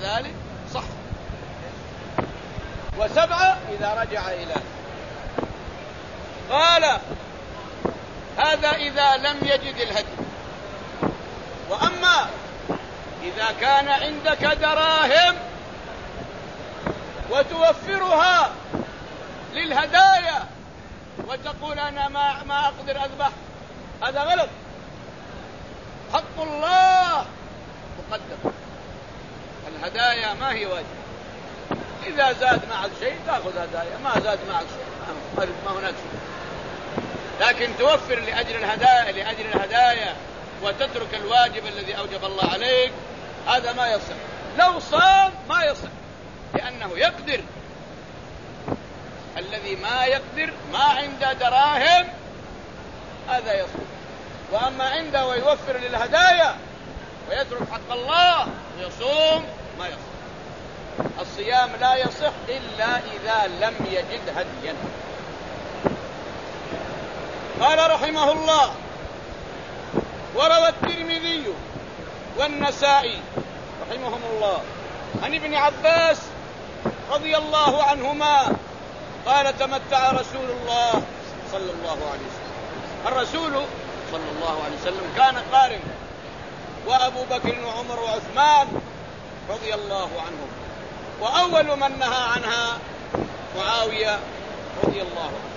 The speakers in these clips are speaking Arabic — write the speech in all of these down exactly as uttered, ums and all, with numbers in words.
ذلك صح. وسبعة إذا رجع إلى. قال هذا إذا لم يجد الهدي. وأما إذا كان عندك دراهم وتوفرها للهدايا وتقول أنا ما, ما أقدر أذبح، هذا غلط. حق الله مقدم، الهدايا ما هي واجب. إذا زاد معك شيء تأخذ هدايا، ما زاد معك شيء ما هناك شيء. لكن توفر لأجل الهدايا لأجل الهدايا وتترك الواجب الذي أوجب الله عليك، هذا ما يصح. لو صام ما يصح، لأنه يقدر. الذي ما يقدر ما عنده دراهم هذا يصوم. وأما عنده ويوفر للهدايا ويترك حق الله ويصوم ما يصح. الصيام لا يصح إلا إذا لم يجد هديا. قال رحمه الله: وروى الترمذي والنسائي رحمهم الله عن ابن عباس رضي الله عنهما قال: تمتع رسول الله صلى الله عليه وسلم. الرسول صلى الله عليه وسلم كان قارن، وأبو بكر وعمر وعثمان رضي الله عنهم، وأول من نهى عنها معاوية رضي الله عنه.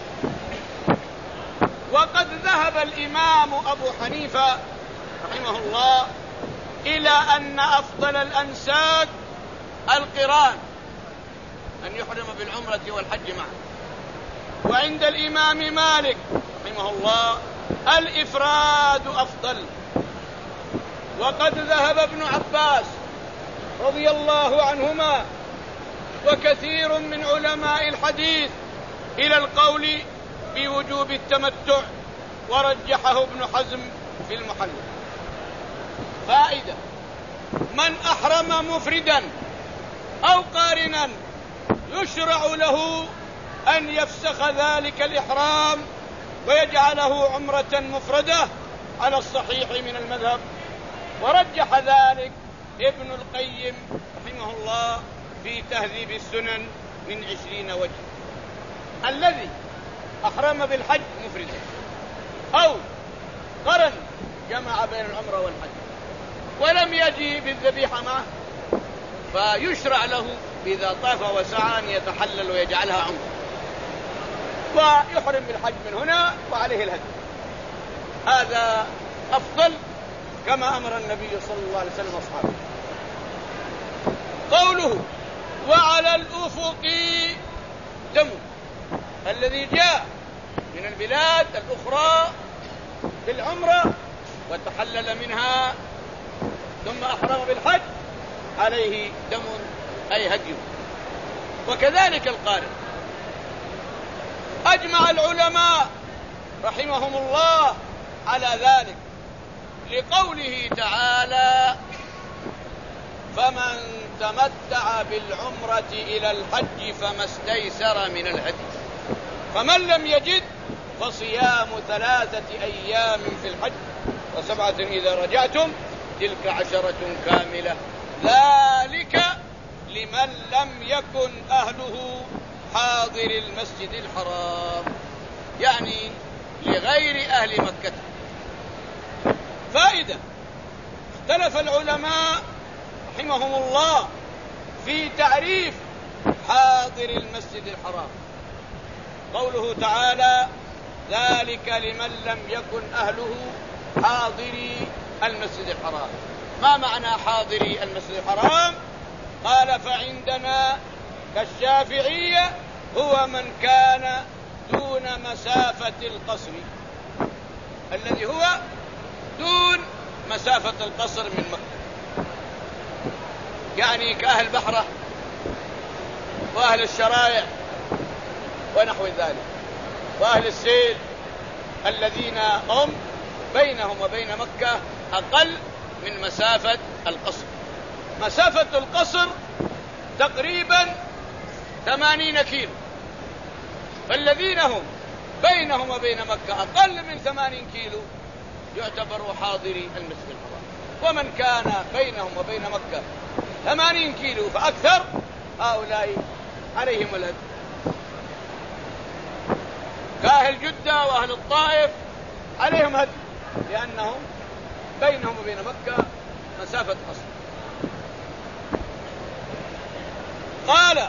وقد ذهب الإمام أبو حنيفة رحمه الله إلى أن أفضل الأنساك القران، أن يحرم بالعمرة والحج معا. وعند الإمام مالك رحمه الله الإفراد أفضل. وقد ذهب ابن عباس رضي الله عنهما وكثير من علماء الحديث إلى القول بوجوب التمتع، ورجحه ابن حزم في المحلى. فائدة: من أحرم مفردا أو قارنا يشرع له أن يفسخ ذلك الإحرام ويجعله عمرة مفردة على الصحيح من المذهب. ورجح ذلك ابن القيم رحمه الله في تهذيب السنن من عشرين وجه. الذي أحرم بالحج مفردا أو قرن جمع بين العمرة والحج ولم يجي بالذبيحة معه، فيشرع له إذا طاف وسعى أن يتحلل ويجعلها عمرة، ويحرم بالحج من هنا وعليه الهدي. هذا أفضل كما أمر النبي صلى الله عليه وسلم أصحابه. قوله: وعلى الأفق دم، الذي جاء من البلاد الأخرى بالعمرة وتحلل منها ثم أحرم بالحج عليه دم أي هدي. وكذلك القارن. أجمع العلماء رحمهم الله على ذلك لقوله تعالى: فمن تمتع بالعمرة إلى الحج فما استيسر من الهدي، فمن لم يجد فصيام ثلاثة أيام في الحج وسبعة إذا رجعتم تلك عشرة كاملة، ذلك لمن لم يكن أهله حاضر المسجد الحرام، يعني لغير أهل مكة. فائدة: اختلف العلماء رحمهم الله في تعريف حاضر المسجد الحرام. قوله تعالى: ذلك لمن لم يكن أهله حاضري المسجد الحرام. ما معنى حاضري المسجد الحرام؟ قال: فعندنا كالشافعية هو من كان دون مسافة القصر، الذي هو دون مسافة القصر من مكة، يعني كأهل بحرة وأهل الشرائع ونحو ذلك، وأهل السيل الذين هم بينهم وبين مكة أقل من مسافة القصر. مسافة القصر تقريبا ثمانين كيلو، فالذين هم بينهم وبين مكة أقل من ثمانين كيلو يعتبروا حاضري المسجد الحرام. ومن كان بينهم وبين مكة ثمانين كيلو فأكثر، هؤلاء عليهم الهدي. كأهل جدة وأهل الطائف عليهم هدي، لأنهم بينهم وبين مكة مسافة قصر. قال: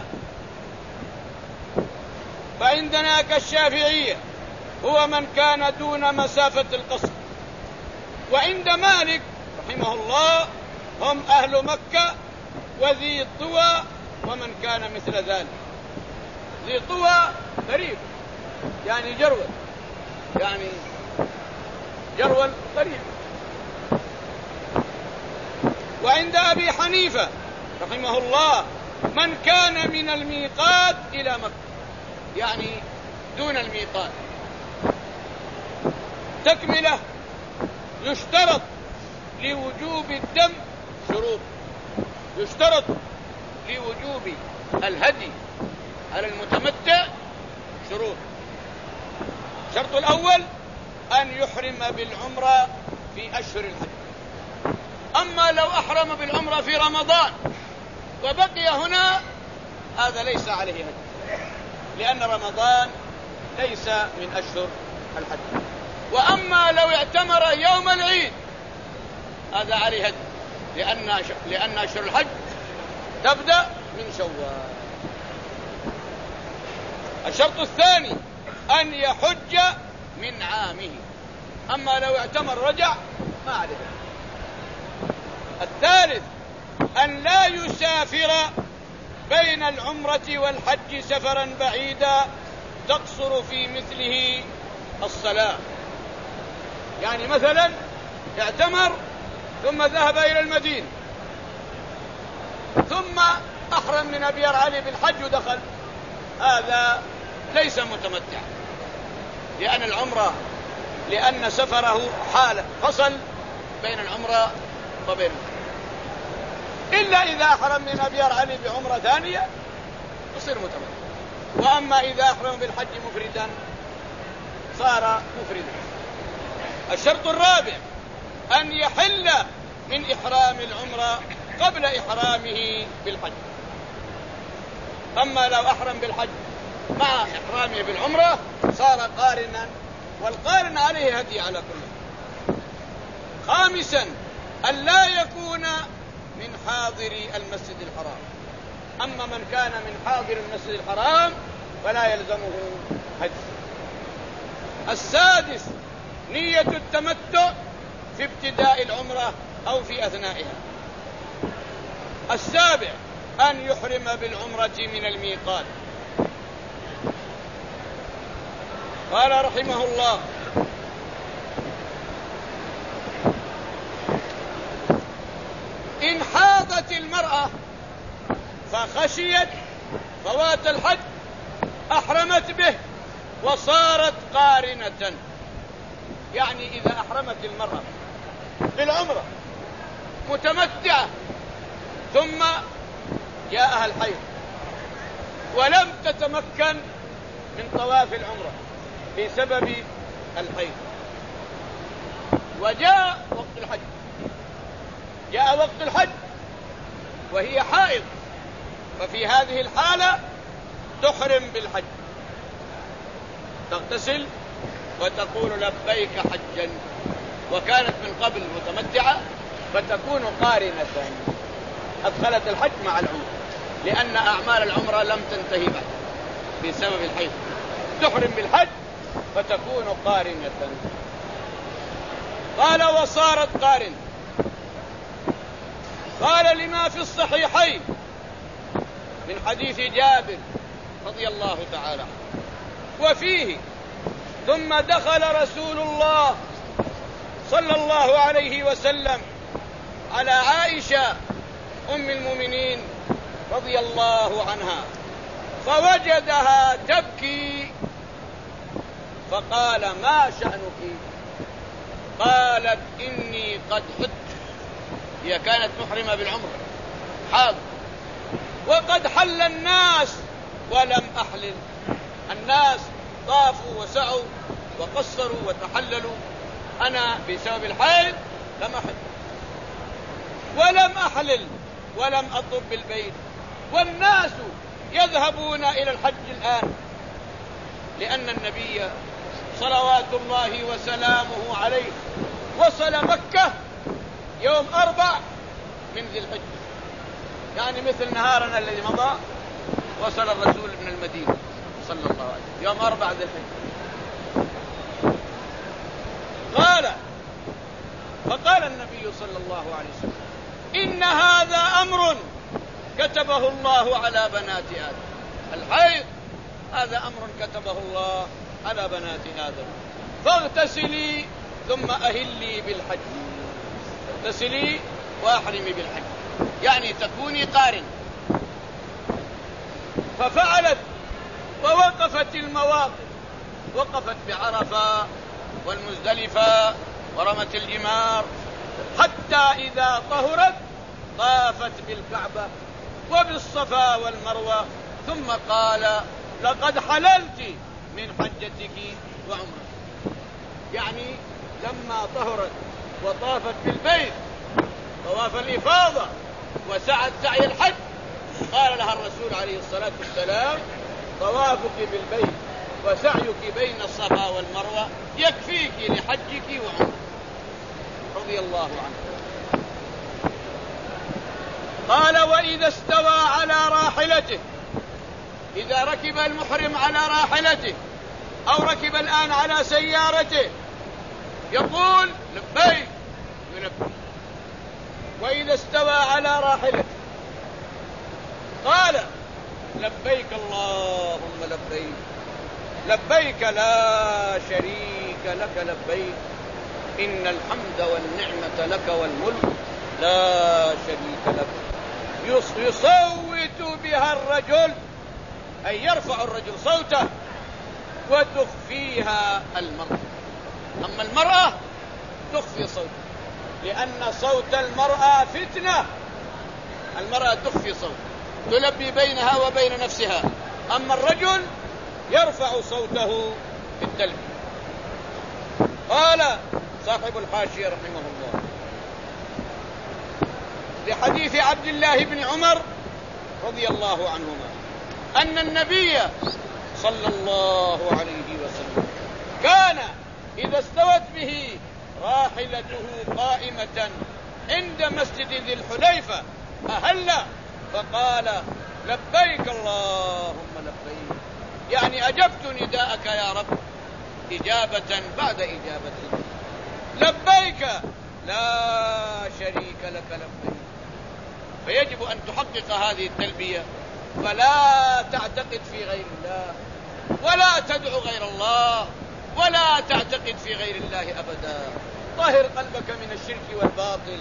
فعندنا كالشافعية هو من كان دون مسافة القصر، وعند مالك رحمه الله هم أهل مكة وذي الطوى ومن كان مثل ذلك. ذي طوى قريب، يعني جرول، يعني جرول قريب. وعند أبي حنيفة رحمه الله من كان من الميقات إلى مكة، يعني دون الميقات. تكملة: يشترط لوجوب الدم شروط. يشترط لوجوب الهدي على المتمتع شروط. الشرط الأول أن يحرم بالعمرة في أشهر الحج. أما لو أحرم بالعمرة في رمضان وبقي هنا، هذا ليس عليه هدي، لأن رمضان ليس من أشهر الحج. وأما لو اعتمر يوم العيد، هذا عليه هدي، لأن لأن أشهر الحج تبدأ من شوال. الشرط الثاني أن يحج من عامه، أما لو اعتمر رجع ما عليه. الثالث أن لا يسافر بين العمرة والحج سفرا بعيدا تقصر في مثله الصلاة. يعني مثلا اعتمر ثم ذهب إلى المدينة ثم أحرم من أبيار علي بالحج ودخل، هذا ليس متمتع، لأن العمرة لأن سفره حالة فصل بين العمرة وبين الحج، إلا إذا أحرم من أبيار علي بعمرة ثانية يصير متمتع. وأما إذا أحرم بالحج مفردا صار مفردا. الشرط الرابع أن يحل من إحرام العمرة قبل إحرامه بالحج. أما لو أحرم بالحج مع إحرامه بالعمرة صار قارنا، والقارن عليه هدي على كل. خامسا أن لا يكون من حاضر المسجد الحرام. أما من كان من حاضر المسجد الحرام فلا يلزمه هدي. السادس نية التمتع في ابتداء العمرة أو في أثنائها. السابع أن يحرم بالعمرة من الميقات. قال رحمه الله: إن حاضت المرأة فخشيت فوات الحج أحرمت به وصارت قارنة. يعني إذا أحرمت المرأة بالعمرة متمتعة ثم جاءها الحيض ولم تتمكن من طواف العمرة بسبب الحيض، وجاء وقت الحج، جاء وقت الحج وهي حائض، ففي هذه الحالة تحرم بالحج، تغتسل وتقول لبيك حجا، وكانت من قبل متمتعة فتكون قارنة، أدخلت الحج مع العمرة، لأن أعمال العمرة لم تنتهي بعد بسبب الحيض، تحرم بالحج فتكون قارنة. قال: وصارت قارنة. قال: لما في الصحيحين من حديث جابر رضي الله تعالى عنه، وفيه: ثم دخل رسول الله صلى الله عليه وسلم على عائشة أم المؤمنين رضي الله عنها فوجدها تبكي، فقال: ما شأنك؟ قالت: إني قد حدت. هي كانت محرمة بالعمرة حاضر، وقد حل الناس ولم أحلل. الناس طافوا وسعوا وقصروا وتحللوا، أنا بسبب الحيض لم أحل ولم أحلل، ولم أطب بالبيت، والناس يذهبون إلى الحج الآن، لأن النبي صلوات الله وسلامه عليه وصل مكة يوم أربع من ذي الحجة، يعني مثل نهارنا الذي مضى وصل الرسول من المدينة صلى الله عليه وسلم يوم أربع ذي الحجة. قال فقال النبي صلى الله عليه وسلم: إن هذا أمر كتبه الله على بنات آدم. الحيض هذا أمر كتبه الله على بنات آدم، فاغتسلي ثم أهلي بالحج. اغتسلي وأحرمي بالحج، يعني تكوني قارن. ففعلت ووقفت المواقف، وقفت بعرفة والمزدلفة ورمت الجمار، حتى إذا طهرت طافت بالكعبة وبالصفا والمروة، ثم قال: لقد حللت من حجتك وعمرتك. يعني لما طهرت وطافت بالبيت طواف الإفاضة وسعت سعي الحج، قال لها الرسول عليه الصلاة والسلام: طوافك بالبيت وسعيك بين الصفا والمروة يكفيك لحجك وعمرك، رضي الله عنه. قال: وإذا استوى على راحلته، إذا ركب المحرم على راحلته أو ركب الآن على سيارته يقول: لبيك، يلبي. وإذا استوى على راحلته قال: لبيك اللهم لبيك، لبيك لا شريك لك لبيك، إن الحمد والنعمة لك والملك لا شريك لك. يصوت بها الرجل، أي يرفع الرجل صوته، وتخفيها المرأة. أما المرأة تخفي صوتها، لأن صوت المرأة فتنة. المرأة تخفي صوتها، تلبي بينها وبين نفسها، أما الرجل يرفع صوته في التلبية. قال صاحب الحاشية رحمه الله: لحديث عبد الله بن عمر رضي الله عنهما أن النبي صلى الله عليه وسلم كان إذا استوت به راحلته قائمة عند مسجد ذي الحليفة أهل فقال: لبيك اللهم لبيك، يعني أجبت نداءك يا رب إجابة بعد إجابة، لبيك لا شريك لك لبيك. فيجب أن تحقق هذه التلبية، فلا تعتقد في غير الله، ولا تدعو غير الله، ولا تعتقد في غير الله أبدا. طهر قلبك من الشرك والباطل.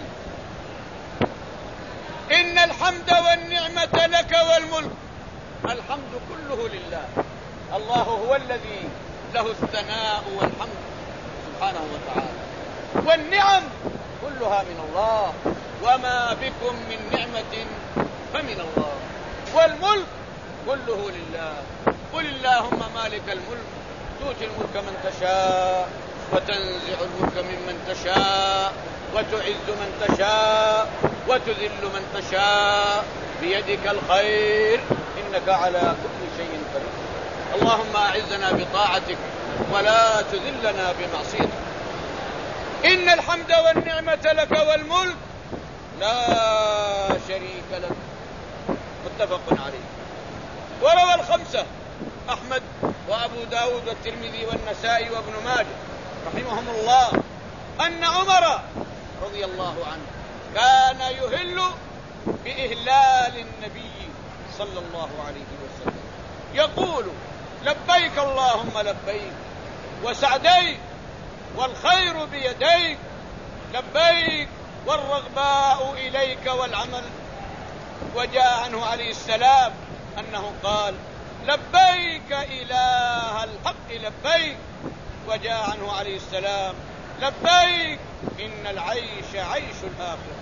إن الحمد والنعمة لك والملك، الحمد كله لله، الله هو الذي له الثناء والحمد سبحانه وتعالى، والنعم كلها من الله، وما بكم من نعمة فمن الله، والملك كله لله. قل اللهم مالك الملك تؤتي الملك من تشاء وتنزع الملك ممن تشاء وتعز من تشاء وتذل من تشاء بيدك الخير إنك على كل شيء قدير. اللهم أعزنا بطاعتك ولا تذلنا بمعصيتك. إن الحمد والنعمة لك والملك لا شريك لك. متفق عليه. وروى الخمسة أحمد وأبو داود والترمذي والنسائي وابن ماجه رحمهم الله أن عمر رضي الله عنه كان يهل بإهلال النبي صلى الله عليه وسلم، يقول: لبيك اللهم لبيك وسعديك والخير بيديك، لبيك والرغباء إليك والعمل. وجاء عنه عليه السلام أنه قال: لبيك إله الحق لبيك. وجاء عنه عليه السلام: لبيك إن العيش عيش الآخرة.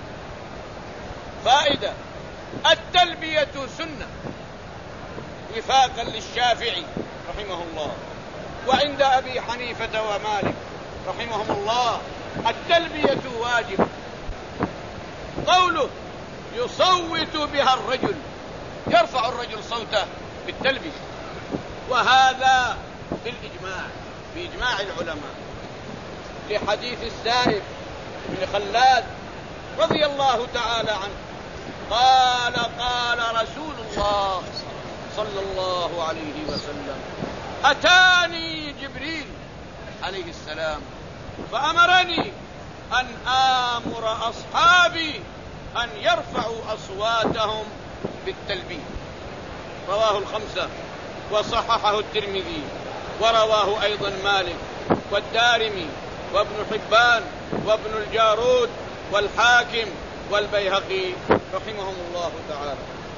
فائدة: التلبية سنة وفاقا للشافعي رحمه الله، وعند أبي حنيفة ومالك رحمهم الله التلبية واجب. قوله يصوت بها الرجل، يرفع الرجل صوته بالتلبية. وهذا بالإجماع، بإجماع العلماء، لحديث السائب بن خلاد رضي الله تعالى عنه قال قال رسول الله صلى الله عليه وسلم: أتاني جبريل عليه السلام فأمرني أن آمر أصحابي أن يرفعوا أصواتهم بالتلبية. رواه الخمسة وصححه الترمذي، ورواه أيضا مالك والدارمي وابن حبان وابن الجارود والحاكم والبيهقي رحمهم الله تعالى.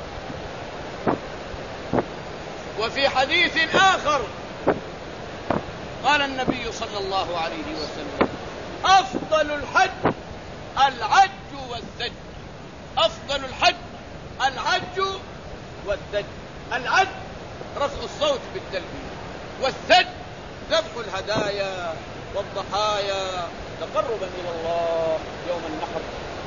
وفي حديث آخر قال النبي صلى الله عليه وسلم: أفضل الحج العج والثج. أفضل الحج العج والثج. العج رفع الصوت بالتلبية، والثج ذبح الهدايا والضحايا تقربا إلى الله يوم النحر.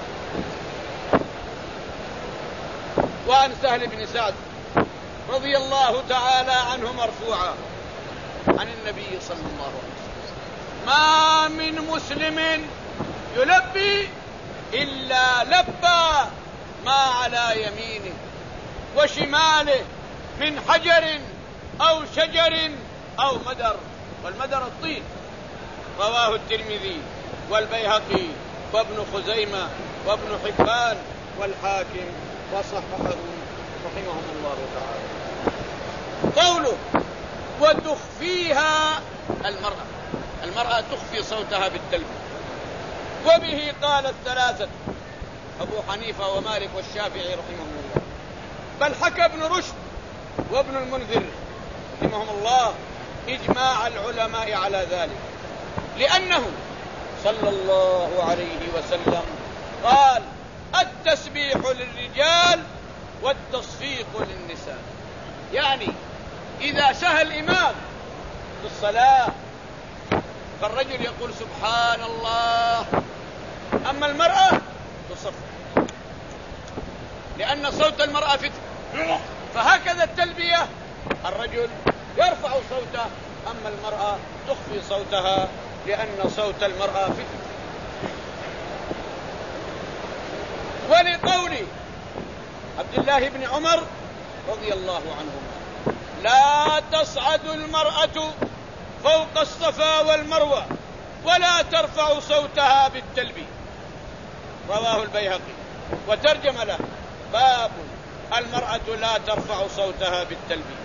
وعن سهل بن سعد رضي الله تعالى عنه مرفوعا عن النبي صلى الله عليه وسلم: ما من مسلم يلبي إلا لبى ما على يمينه وشماله من حجر أو شجر أو مدر. والمدر الطين. رواه الترمذي والبيهقي وابن خزيمة وابن حبان والحاكم وصححه رحمهم الله تعالى. قوله: وتخفيها المرأة. المرأة تخفي صوتها بالتلبية. وبه قال الثلاثة: أبو حنيفة ومالك والشافعي رحمهم الله، بل حكى ابن رشد وابن المنذر رحمهم الله إجماع العلماء على ذلك، لأنه صلى الله عليه وسلم قال: التسبيح للرجال والتصفيق للنساء. يعني إذا سهى الإمام في الصلاة فالرجل يقول سبحان الله، أما المرأة تصفق، لأن صوت المرأة فتن. فهكذا التلبية، الرجل يرفع صوته، أما المرأة تخفي صوتها لأن صوت المرأة فتن. ولقول عبد الله بن عمر رضي الله عنهما: لا تصعد المرأة فوق الصفا والمروة ولا ترفع صوتها بالتلبية. رواه البيهقي. وترجم له: باب المرأة لا ترفع صوتها بالتلبية.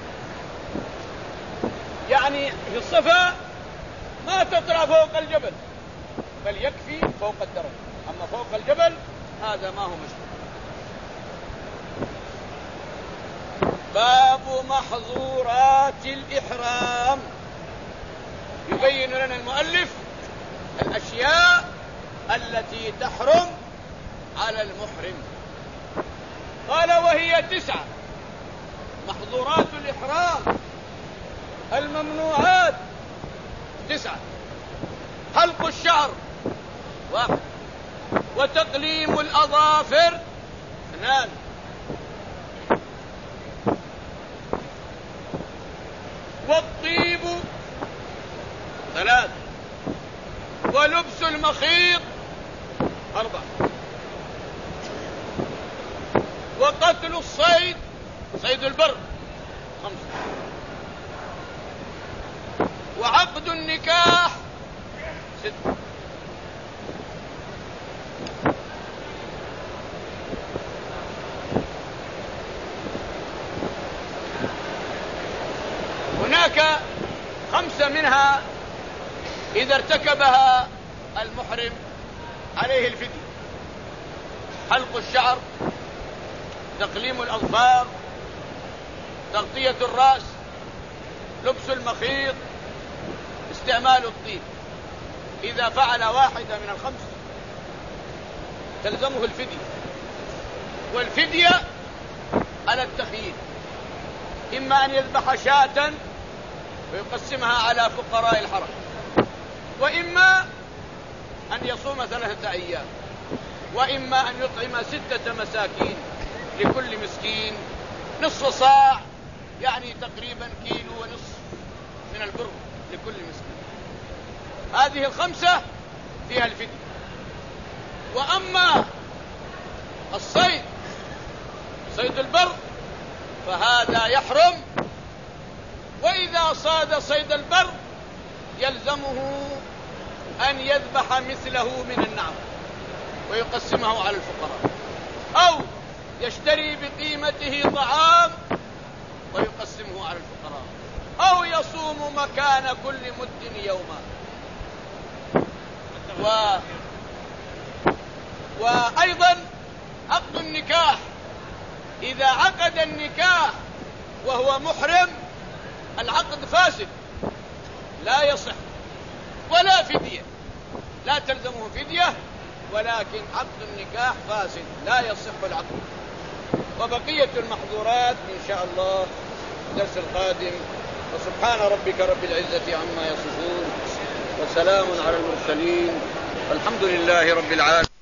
يعني في الصفا ما تطلع فوق الجبل، بل يكفي فوق الدرج، أما فوق الجبل هذا ما هو مشروع. باب محظورات الإحرام. يبين لنا المؤلف الأشياء التي تحرم على المحرم. قال: وهي تسعة. محظورات الإحرام الممنوعات تسعة: حلق الشعر واحد، وتقليم الأظافر اثنان، والطيب ثلاث، ولبس المخيط أربعة، وقتل الصيد صيد البر خمسة، وعقد النكاح ستة. هناك خمسة منها إذا ارتكبها المحرم عليه الفدية: حلق الشعر، تقليم الأظفار، تغطية الرأس، لبس المخيط، استعمال الطيب. إذا فعل واحدة من الخمس تلزمه الفدية. والفدية على التخيير، إما أن يذبح شاة ويقسمها على فقراء الحرم، وإما أن يصوم ثلاثة أيام. وإما أن يطعم ستة مساكين لكل مسكين نصف صاع، يعني تقريبا كيلو ونصف من البر لكل مسكين. هذه الخمسة فيها الفدية. وأما الصيد، صيد البر، فهذا يحرم، وإذا صاد صيد البر يلزمه أن يذبح مثله من النعم ويقسمه على الفقراء، أو يشتري بقيمته طعام ويقسمه على الفقراء، أو يصوم مكان كل مد يوما. و... وأيضا عقد النكاح، إذا عقد النكاح وهو محرم العقد فاسد لا يصح ولا فدية، لا تلزمه فدية، ولكن عقد النكاح فاسد لا يصح العقد. وبقية المحظورات إن شاء الله الدرس القادم. وسبحان ربك رب العزة عما يصفون، وسلام على المرسلين، والحمد لله رب العالمين.